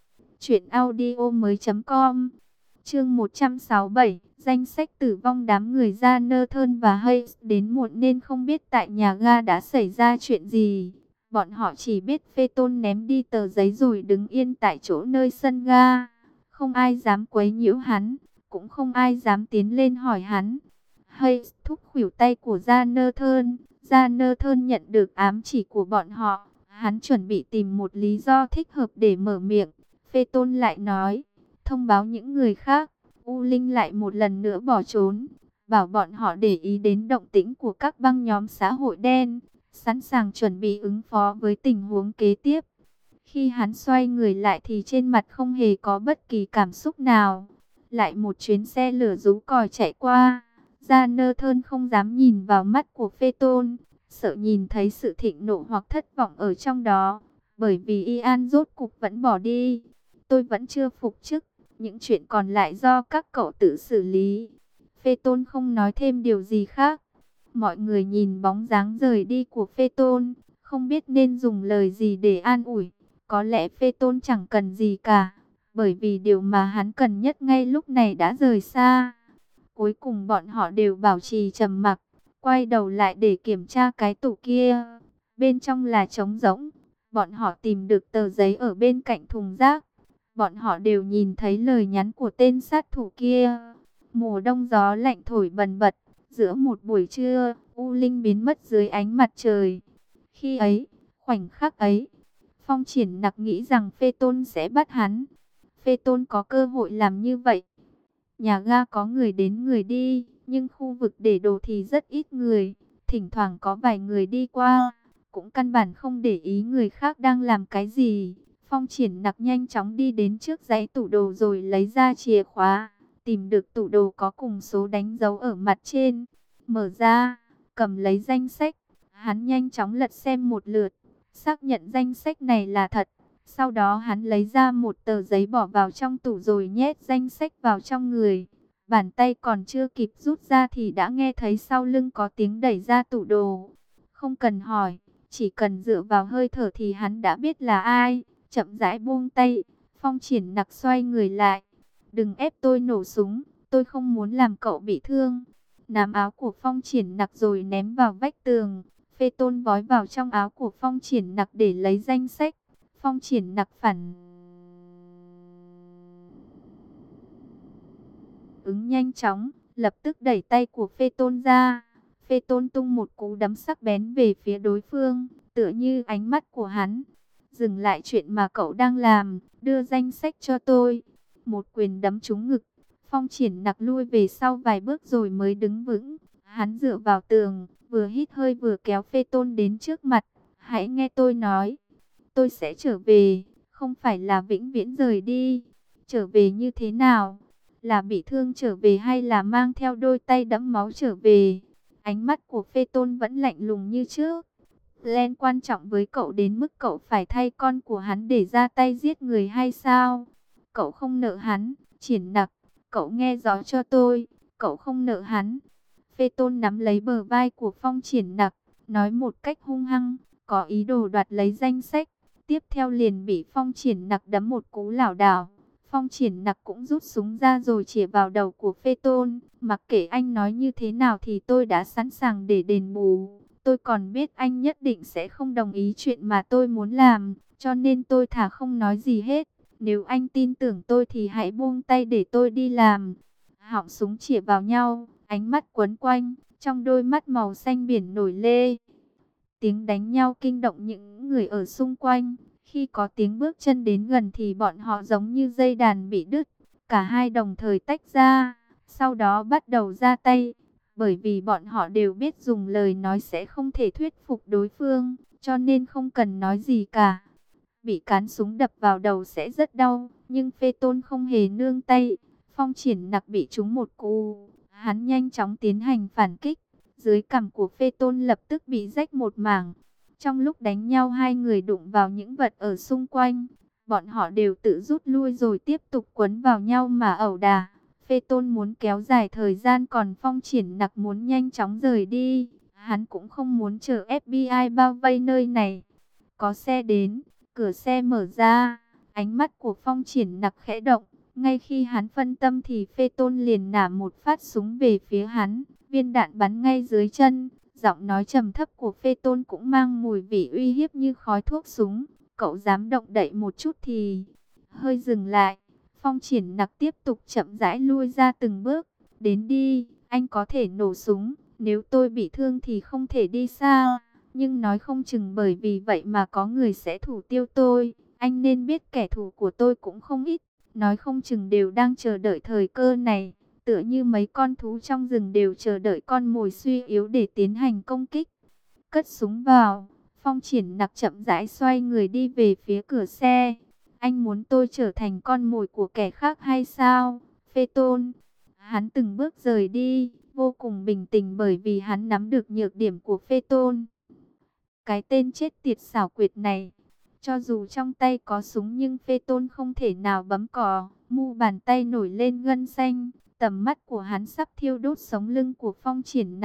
truyệnaudiomoi.com. Chương 167, danh sách tử vong. Đám người Gia Nơ Thơn và Hayes đến muộn nên không biết tại nhà ga đã xảy ra chuyện gì. Bọn họ chỉ biết Phê Tôn ném đi tờ giấy rồi đứng yên tại chỗ nơi sân ga. Không ai dám quấy nhiễu hắn, cũng không ai dám tiến lên hỏi hắn. Hayes thúc khuỷu tay của Gia Nơ Thơn. Gia Nơ Thơn nhận được ám chỉ của bọn họ. Hắn chuẩn bị tìm một lý do thích hợp để mở miệng. Phê Tôn lại nói, thông báo những người khác. U Linh lại một lần nữa bỏ trốn, bảo bọn họ để ý đến động tĩnh của các băng nhóm xã hội đen, sẵn sàng chuẩn bị ứng phó với tình huống kế tiếp. Khi hắn xoay người lại thì trên mặt không hề có bất kỳ cảm xúc nào. Lại một chuyến xe lửa rú còi chạy qua. Gia Nơ Thơn không dám nhìn vào mắt của Phê Tôn, sợ nhìn thấy sự thịnh nộ hoặc thất vọng ở trong đó. Bởi vì Ian rốt cục vẫn bỏ đi. Tôi vẫn chưa phục chức. Những chuyện còn lại do các cậu tự xử lý. Phê Tôn không nói thêm điều gì khác. Mọi người nhìn bóng dáng rời đi của Phê Tôn, không biết nên dùng lời gì để an ủi. Có lẽ Phê Tôn chẳng cần gì cả, bởi vì điều mà hắn cần nhất ngay lúc này đã rời xa. Cuối cùng bọn họ đều bảo trì trầm mặc, quay đầu lại để kiểm tra cái tủ kia. Bên trong là trống rỗng. Bọn họ tìm được tờ giấy ở bên cạnh thùng rác. Bọn họ đều nhìn thấy lời nhắn của tên sát thủ kia. Mùa đông gió lạnh thổi bần bật. Giữa một buổi trưa, U Linh biến mất dưới ánh mặt trời. Khi ấy, khoảnh khắc ấy, Phong Triển Nặc nghĩ rằng Phê Tôn sẽ bắt hắn. Phê Tôn có cơ hội làm như vậy. Nhà ga có người đến người đi, nhưng khu vực để đồ thì rất ít người. Thỉnh thoảng có vài người đi qua, cũng căn bản không để ý người khác đang làm cái gì. Phong Triển Nặc nhanh chóng đi đến trước dãy tủ đồ rồi lấy ra chìa khóa. Tìm được tủ đồ có cùng số đánh dấu ở mặt trên. Mở ra, cầm lấy danh sách. Hắn nhanh chóng lật xem một lượt, xác nhận danh sách này là thật. Sau đó hắn lấy ra một tờ giấy bỏ vào trong tủ rồi nhét danh sách vào trong người. Bàn tay còn chưa kịp rút ra thì đã nghe thấy sau lưng có tiếng đẩy ra tủ đồ. Không cần hỏi, chỉ cần dựa vào hơi thở thì hắn đã biết là ai. Chậm rãi buông tay, Phong Triển Nặc xoay người lại. Đừng ép tôi nổ súng, tôi không muốn làm cậu bị thương. Nắm áo của Phong Triển Nặc rồi ném vào vách tường. Phê Tôn vói vào trong áo của Phong Triển Nặc để lấy danh sách. Phong Triển Nặc phản ứng nhanh chóng, lập tức đẩy tay của Phê Tôn ra. Phê Tôn tung một cú đấm sắc bén về phía đối phương, tựa như ánh mắt của hắn. Dừng lại chuyện mà cậu đang làm, đưa danh sách cho tôi. Một quyền đấm trúng ngực. Phong Triển Nặc lui về sau vài bước rồi mới đứng vững. Hắn dựa vào tường, vừa hít hơi vừa kéo Phê Tôn đến trước mặt. Hãy nghe tôi nói. Tôi sẽ trở về, không phải là vĩnh viễn rời đi. Trở về như thế nào? Là bị thương trở về hay là mang theo đôi tay đẫm máu trở về? Ánh mắt của Phê Tôn vẫn lạnh lùng như trước. Len quan trọng với cậu đến mức cậu phải thay con của hắn để ra tay giết người hay sao? Cậu không nợ hắn, Triển Nặc. Cậu nghe rõ cho tôi, cậu không nợ hắn. Phê Tôn nắm lấy bờ vai của Phong Triển Nặc, nói một cách hung hăng, có ý đồ đoạt lấy danh sách. Tiếp theo liền bị Phong Triển Nặc đấm một cú lảo đảo. Phong Triển Nặc cũng rút súng ra rồi chĩa vào đầu của Phê Tôn. Mặc kệ anh nói như thế nào thì tôi đã sẵn sàng để đền bù. Tôi còn biết anh nhất định sẽ không đồng ý chuyện mà tôi muốn làm, cho nên tôi thà không nói gì hết. Nếu anh tin tưởng tôi thì hãy buông tay để tôi đi làm. Họng súng chĩa vào nhau, ánh mắt quấn quanh, trong đôi mắt màu xanh biển nổi lê. Tiếng đánh nhau kinh động những người ở xung quanh. Khi có tiếng bước chân đến gần thì bọn họ giống như dây đàn bị đứt. Cả hai đồng thời tách ra, sau đó bắt đầu ra tay. Bởi vì bọn họ đều biết dùng lời nói sẽ không thể thuyết phục đối phương, cho nên không cần nói gì cả. Bị cán súng đập vào đầu sẽ rất đau, nhưng Phê Tôn không hề nương tay. Phong Triển Nặc bị trúng một cú, hắn nhanh chóng tiến hành phản kích. Dưới cằm của Phê Tôn lập tức bị rách một mảng. Trong lúc đánh nhau hai người đụng vào những vật ở xung quanh. Bọn họ đều tự rút lui rồi tiếp tục quấn vào nhau mà ẩu đả. Phê Tôn muốn kéo dài thời gian còn Phong Triển Nặc muốn nhanh chóng rời đi. Hắn cũng không muốn chờ FBI bao vây nơi này. Có xe đến, cửa xe mở ra. Ánh mắt của Phong Triển Nặc khẽ động. Ngay khi hắn phân tâm thì Phê Tôn liền nả một phát súng về phía hắn. Viên đạn bắn ngay dưới chân. Giọng nói trầm thấp của Phê Tôn cũng mang mùi vị uy hiếp như khói thuốc súng. Cậu dám động đậy một chút thì... Hơi dừng lại. Phong Triển Nặc tiếp tục chậm rãi lui ra từng bước. Đến đi, anh có thể nổ súng. Nếu tôi bị thương thì không thể đi xa. Nhưng nói không chừng bởi vì vậy mà có người sẽ thủ tiêu tôi. Anh nên biết kẻ thù của tôi cũng không ít. Nói không chừng đều đang chờ đợi thời cơ này. Tựa như mấy con thú trong rừng đều chờ đợi con mồi suy yếu để tiến hành công kích. Cất súng vào. Phong Triển Nặc chậm rãi xoay người đi về phía cửa xe. Anh muốn tôi trở thành con mồi của kẻ khác hay sao? Phê Tôn. Hắn từng bước rời đi, vô cùng bình tĩnh bởi vì hắn nắm được nhược điểm của Phê Tôn. Cái tên chết tiệt xảo quyệt này. Cho dù trong tay có súng nhưng Phê Tôn không thể nào bấm cò. Mu bàn tay nổi lên gân xanh. Tầm mắt của hắn sắp thiêu đốt sống lưng của Phong Triển Nặc.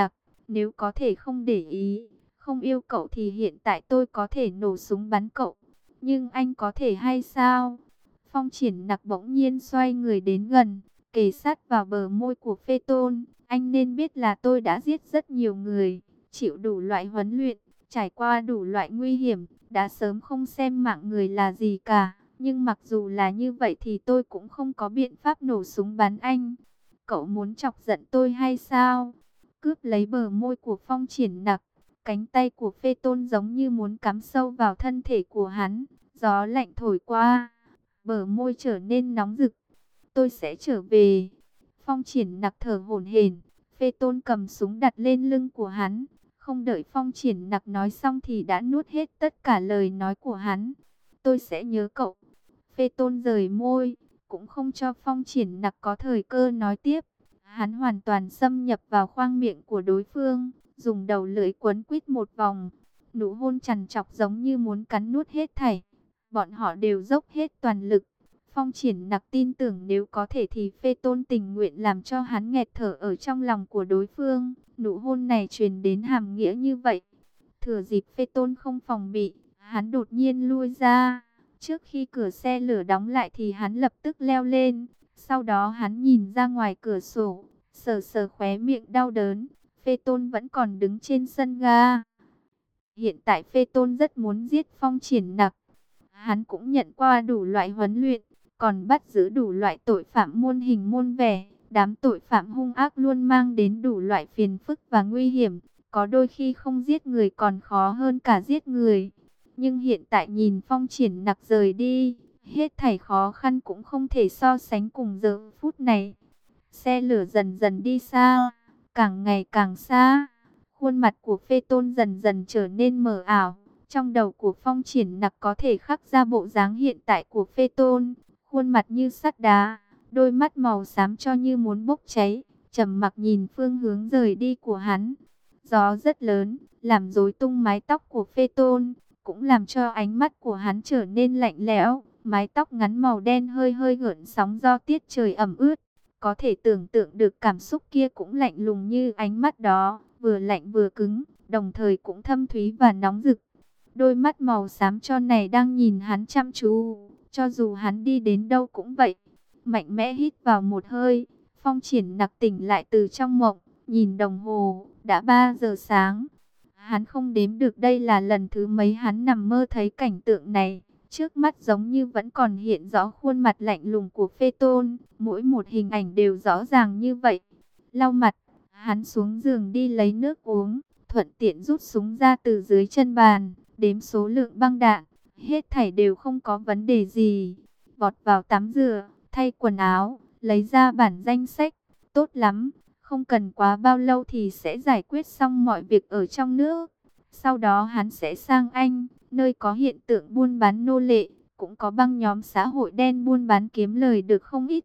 Nếu có thể không để ý, không yêu cậu thì hiện tại tôi có thể nổ súng bắn cậu. Nhưng anh có thể hay sao? Phong Triển Nặc bỗng nhiên xoay người đến gần, kề sát vào bờ môi của Phê Tôn. Anh nên biết là tôi đã giết rất nhiều người, chịu đủ loại huấn luyện, trải qua đủ loại nguy hiểm, đã sớm không xem mạng người là gì cả. Nhưng mặc dù là như vậy thì tôi cũng không có biện pháp nổ súng bắn anh. Cậu muốn chọc giận tôi hay sao? Cướp lấy bờ môi của Phong Triển Nặc, cánh tay của Phê Tôn giống như muốn cắm sâu vào thân thể của hắn. Gió lạnh thổi qua, bờ môi trở nên nóng rực. Tôi sẽ trở về. Phong Triển Nặc thở hổn hển. Phê Tôn cầm súng đặt lên lưng của hắn. Không đợi Phong Triển Nặc nói xong thì đã nuốt hết tất cả lời nói của hắn. Tôi sẽ nhớ cậu. Phê Tôn rời môi, cũng không cho Phong Triển Nặc có thời cơ nói tiếp. Hắn hoàn toàn xâm nhập vào khoang miệng của đối phương, dùng đầu lưỡi quấn quýt một vòng. Nụ hôn trằn trọc giống như muốn cắn nuốt hết thảy. Bọn họ đều dốc hết toàn lực. Phong Triển Nặc tin tưởng nếu có thể thì Phê Tôn tình nguyện làm cho hắn nghẹt thở ở trong lòng của đối phương. Nụ hôn này truyền đến hàm nghĩa như vậy. Thừa dịp Phê Tôn không phòng bị, hắn đột nhiên lui ra. Trước khi cửa xe lửa đóng lại thì hắn lập tức leo lên. Sau đó hắn nhìn ra ngoài cửa sổ, sờ sờ khóe miệng đau đớn. Phê Tôn vẫn còn đứng trên sân ga. Hiện tại Phê Tôn rất muốn giết Phong Triển Nặc. Hắn cũng nhận qua đủ loại huấn luyện, còn bắt giữ đủ loại tội phạm muôn hình muôn vẻ. Đám tội phạm hung ác luôn mang đến đủ loại phiền phức và nguy hiểm. Có đôi khi không giết người còn khó hơn cả giết người. Nhưng hiện tại nhìn Phong Triển Nặc rời đi, hết thảy khó khăn cũng không thể so sánh cùng giờ phút này. Xe lửa dần dần đi xa, càng ngày càng xa. Khuôn mặt của Phê Tôn dần dần trở nên mờ ảo. Trong đầu của Phong Triển Nặc có thể khắc ra bộ dáng hiện tại của Phê Tôn. Khuôn mặt như sắt đá, đôi mắt màu xám cho như muốn bốc cháy, trầm mặc nhìn phương hướng rời đi của hắn. Gió rất lớn, làm rối tung mái tóc của Phê Tôn, cũng làm cho ánh mắt của hắn trở nên lạnh lẽo. Mái tóc ngắn màu đen hơi hơi gợn sóng do tiết trời ẩm ướt. Có thể tưởng tượng được cảm xúc kia cũng lạnh lùng như ánh mắt đó, vừa lạnh vừa cứng, đồng thời cũng thâm thúy và nóng rực. Đôi mắt màu xám cho này đang nhìn hắn chăm chú, cho dù hắn đi đến đâu cũng vậy. Mạnh mẽ hít vào một hơi, Phong Triển Nặc tỉnh lại từ trong mộng, nhìn đồng hồ, đã 3 giờ sáng. Hắn không đếm được đây là lần thứ mấy hắn nằm mơ thấy cảnh tượng này. Trước mắt giống như vẫn còn hiện rõ khuôn mặt lạnh lùng của Phê Tôn, mỗi một hình ảnh đều rõ ràng như vậy. Lau mặt, hắn xuống giường đi lấy nước uống, thuận tiện rút súng ra từ dưới chân bàn, đếm số lượng băng đạn, hết thảy đều không có vấn đề gì. Vọt vào tắm rửa, thay quần áo, lấy ra bản danh sách, tốt lắm, không cần quá bao lâu thì sẽ giải quyết xong mọi việc ở trong nước. Sau đó hắn sẽ sang Anh, nơi có hiện tượng buôn bán nô lệ, cũng có băng nhóm xã hội đen buôn bán kiếm lời được không ít.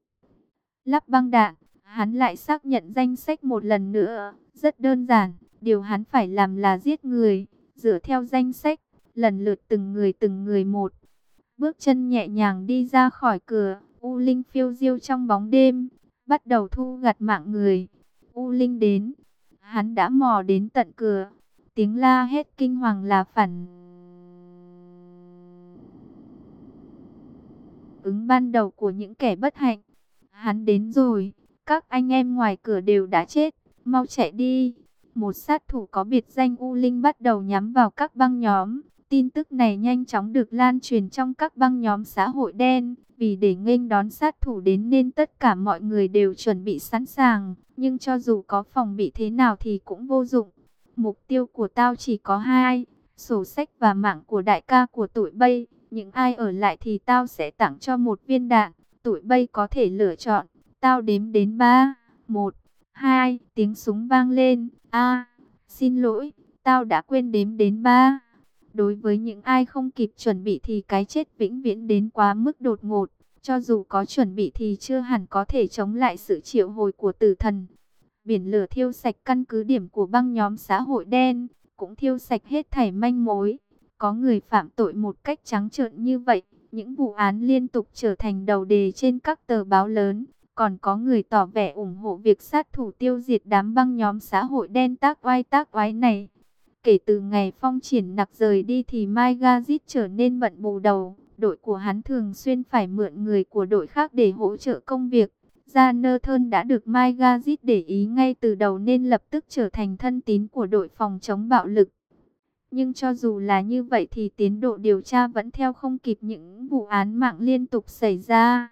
Lắp băng đạn, hắn lại xác nhận danh sách một lần nữa, rất đơn giản, điều hắn phải làm là giết người, dựa theo danh sách, lần lượt từng người một. Bước chân nhẹ nhàng đi ra khỏi cửa, U Linh phiêu diêu trong bóng đêm, bắt đầu thu gặt mạng người. U Linh đến, hắn đã mò đến tận cửa, tiếng la hét kinh hoàng là phản ứng ban đầu của những kẻ bất hạnh. Hắn đến rồi, các anh em ngoài cửa đều đã chết, mau chạy đi. Một sát thủ có biệt danh U Linh bắt đầu nhắm vào các băng nhóm. Tin tức này nhanh chóng được lan truyền trong các băng nhóm xã hội đen. Vì để nghênh đón sát thủ đến nên tất cả mọi người đều chuẩn bị sẵn sàng. Nhưng cho dù có phòng bị thế nào thì cũng vô dụng. Mục tiêu của tao chỉ có hai, sổ sách và mạng của đại ca của tụi bay. Những ai ở lại thì tao sẽ tặng cho một viên đạn. Tụi bay có thể lựa chọn. Tao đếm đến 3, 1, 2, tiếng súng vang lên. Xin lỗi, tao đã quên đếm đến 3. Đối với những ai không kịp chuẩn bị thì cái chết vĩnh viễn đến quá mức đột ngột. Cho dù có chuẩn bị thì chưa hẳn có thể chống lại sự triệu hồi của tử thần. Biển lửa thiêu sạch căn cứ điểm của băng nhóm xã hội đen, cũng thiêu sạch hết thảy manh mối. Có người phạm tội một cách trắng trợn như vậy, những vụ án liên tục trở thành đầu đề trên các tờ báo lớn. Còn có người tỏ vẻ ủng hộ việc sát thủ tiêu diệt đám băng nhóm xã hội đen tác oai này. Kể từ ngày Phong Triển Nặc rời đi thì Mai Gazit trở nên bận bù đầu. Đội của hắn thường xuyên phải mượn người của đội khác để hỗ trợ công việc. Jonathan đã được Mai Gazit để ý ngay từ đầu nên lập tức trở thành thân tín của đội phòng chống bạo lực. Nhưng cho dù là như vậy thì tiến độ điều tra vẫn theo không kịp những vụ án mạng liên tục xảy ra.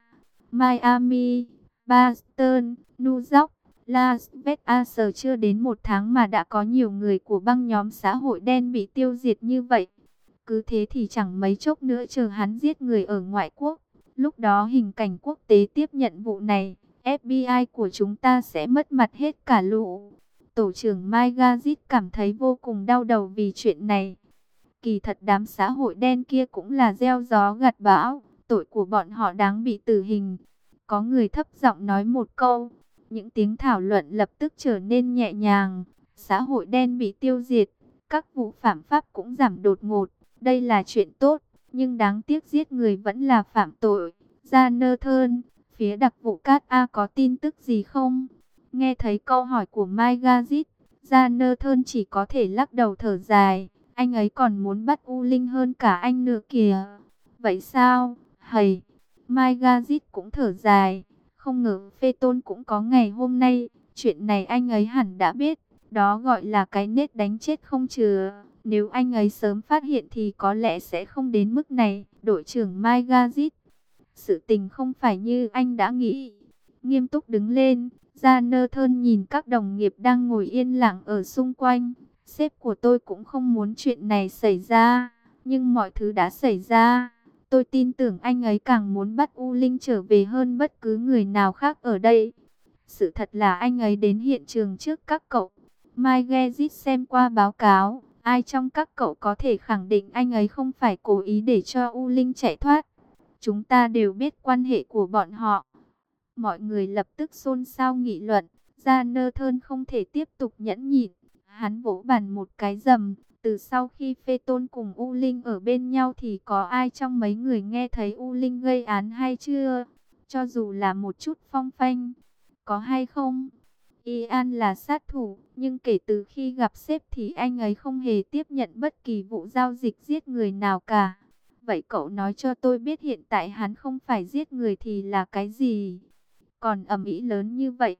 Miami, Boston, New York, Las Vegas chưa đến một tháng mà đã có nhiều người của băng nhóm xã hội đen bị tiêu diệt như vậy. Cứ thế thì chẳng mấy chốc nữa chờ hắn giết người ở ngoại quốc. Lúc đó hình cảnh quốc tế tiếp nhận vụ này, FBI của chúng ta sẽ mất mặt hết cả lũ. Tổ trưởng Mai Gazit cảm thấy vô cùng đau đầu vì chuyện này. Kỳ thật đám xã hội đen kia cũng là gieo gió gặt bão, tội của bọn họ đáng bị tử hình. Có người thấp giọng nói một câu, những tiếng thảo luận lập tức trở nên nhẹ nhàng. Xã hội đen bị tiêu diệt, các vụ phạm pháp cũng giảm đột ngột. Đây là chuyện tốt, nhưng đáng tiếc giết người vẫn là phạm tội. Jonathan, phía đặc vụ Cát A có tin tức gì không? Nghe thấy câu hỏi của Mai Gazit, Jonathan chỉ có thể lắc đầu thở dài. Anh ấy còn muốn bắt U Linh hơn cả anh nữa kìa. Vậy sao? Hầy. Mai Gazit cũng thở dài. Không ngờ Phê Tôn cũng có ngày hôm nay. Chuyện này anh ấy hẳn đã biết. Đó gọi là cái nết đánh chết không chừa. Nếu anh ấy sớm phát hiện thì có lẽ sẽ không đến mức này. Đội trưởng Mai Gazit. Sự tình không phải như anh đã nghĩ. Nghiêm túc đứng lên. Jonathan nhìn các đồng nghiệp đang ngồi yên lặng ở xung quanh. Sếp của tôi cũng không muốn chuyện này xảy ra. Nhưng mọi thứ đã xảy ra. Tôi tin tưởng anh ấy càng muốn bắt U Linh trở về hơn bất cứ người nào khác ở đây. Sự thật là anh ấy đến hiện trường trước các cậu. Mai Gazit xem qua báo cáo. Ai trong các cậu có thể khẳng định anh ấy không phải cố ý để cho U Linh chạy thoát. Chúng ta đều biết quan hệ của bọn họ. Mọi người lập tức xôn xao nghị luận. Jonathan không thể tiếp tục nhẫn nhịn. Hắn vỗ bàn một cái rầm. Từ sau khi Phê Tôn cùng U Linh ở bên nhau thì có ai trong mấy người nghe thấy U Linh gây án hay chưa? Cho dù là một chút phong phanh. Có hay không? Ian là sát thủ. Nhưng kể từ khi gặp sếp thì anh ấy không hề tiếp nhận bất kỳ vụ giao dịch giết người nào cả. Vậy cậu nói cho tôi biết hiện tại hắn không phải giết người thì là cái gì? Còn ầm ĩ lớn như vậy,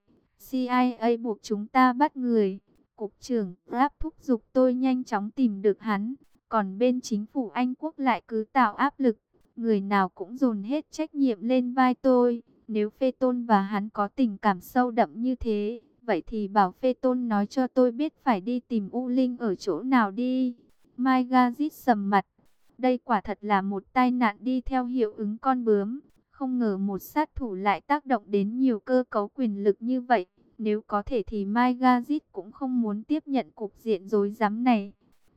CIA buộc chúng ta bắt người. Cục trưởng Rapp thúc giục tôi nhanh chóng tìm được hắn. Còn bên chính phủ Anh Quốc lại cứ tạo áp lực. Người nào cũng dồn hết trách nhiệm lên vai tôi. Nếu Phê Tôn và hắn có tình cảm sâu đậm như thế, vậy thì bảo Phê Tôn nói cho tôi biết phải đi tìm U Linh ở chỗ nào đi. Mai Gazit sầm mặt. Đây quả thật là một tai nạn đi theo hiệu ứng con bướm. Không ngờ một sát thủ lại tác động đến nhiều cơ cấu quyền lực như vậy. Nếu có thể thì Mai Gazit cũng không muốn tiếp nhận cục diện rối rắm này.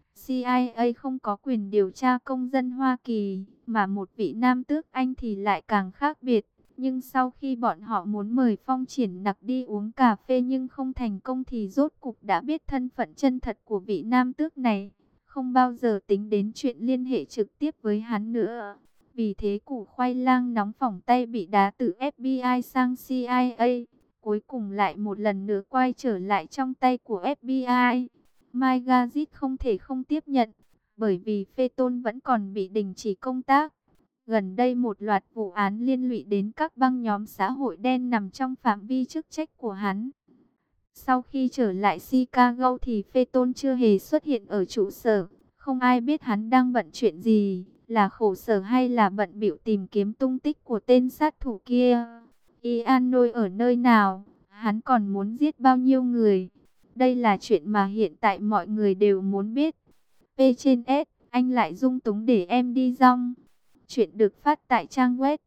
CIA không có quyền điều tra công dân Hoa Kỳ, mà một vị nam tước Anh thì lại càng khác biệt. Nhưng sau khi bọn họ muốn mời Phong Triển Nặc đi uống cà phê nhưng không thành công thì rốt cục đã biết thân phận chân thật của vị nam tước này. Không bao giờ tính đến chuyện liên hệ trực tiếp với hắn nữa. Vì thế củ khoai lang nóng phỏng tay bị đá từ FBI sang CIA. Cuối cùng lại một lần nữa quay trở lại trong tay của FBI. Mai Gazit không thể không tiếp nhận, bởi vì Phê Tôn vẫn còn bị đình chỉ công tác. Gần đây một loạt vụ án liên lụy đến các băng nhóm xã hội đen nằm trong phạm vi chức trách của hắn. Sau khi trở lại Chicago thì Phê Tôn chưa hề xuất hiện ở trụ sở. Không ai biết hắn đang bận chuyện gì, là khổ sở hay là bận bịu tìm kiếm tung tích của tên sát thủ kia. Ian Noy ở nơi nào? Hắn còn muốn giết bao nhiêu người? Đây là chuyện mà hiện tại mọi người đều muốn biết. P trên S, anh lại dung túng để em đi rong. Chuyện được phát tại trang web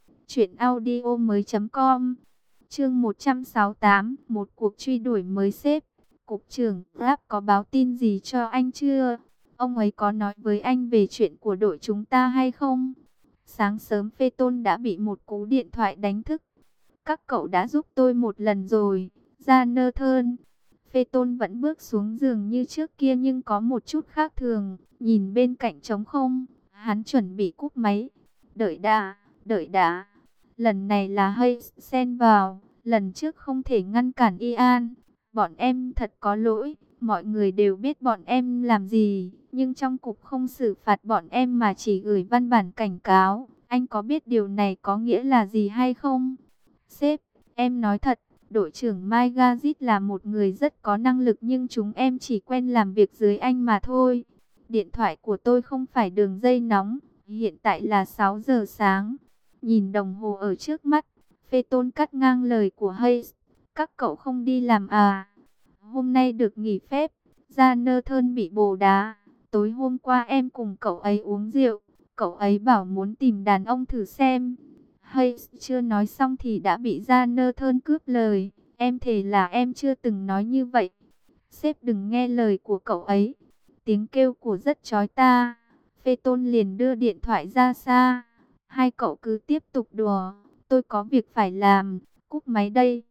truyệnaudiomoi.com. Chương 168, một cuộc truy đuổi mới sếp. Cục trưởng Rapp có báo tin gì cho anh chưa? Ông ấy có nói với anh về chuyện của đội chúng ta hay không? Sáng sớm Phê Tôn đã bị một cú điện thoại đánh thức. Các cậu đã giúp tôi một lần rồi. Jonathan. Phê Tôn vẫn bước xuống giường như trước kia nhưng có một chút khác thường. Nhìn bên cạnh trống không, hắn chuẩn bị cúp máy. Đợi đã, đợi đã. Lần này là hơi xen vào, lần trước không thể ngăn cản Ian. Bọn em thật có lỗi, mọi người đều biết bọn em làm gì, nhưng trong cục không xử phạt bọn em mà chỉ gửi văn bản cảnh cáo. Anh có biết điều này có nghĩa là gì hay không? Sếp, em nói thật, đội trưởng Mai Gazit là một người rất có năng lực nhưng chúng em chỉ quen làm việc dưới anh mà thôi. Điện thoại của tôi không phải đường dây nóng, hiện tại là 6 giờ sáng. Nhìn đồng hồ ở trước mắt, Phê Tôn cắt ngang lời của Hayes. Các cậu không đi làm à? Hôm nay được nghỉ phép, Jonathan bị bồ đá. Tối hôm qua em cùng cậu ấy uống rượu, cậu ấy bảo muốn tìm đàn ông thử xem. Hayes chưa nói xong thì đã bị Jonathan cướp lời. Em thề là em chưa từng nói như vậy. Sếp đừng nghe lời của cậu ấy. Tiếng kêu của rất chói tai. Phê Tôn liền đưa điện thoại ra xa. Hai cậu cứ tiếp tục đùa. Tôi có việc phải làm. Cúp máy đây.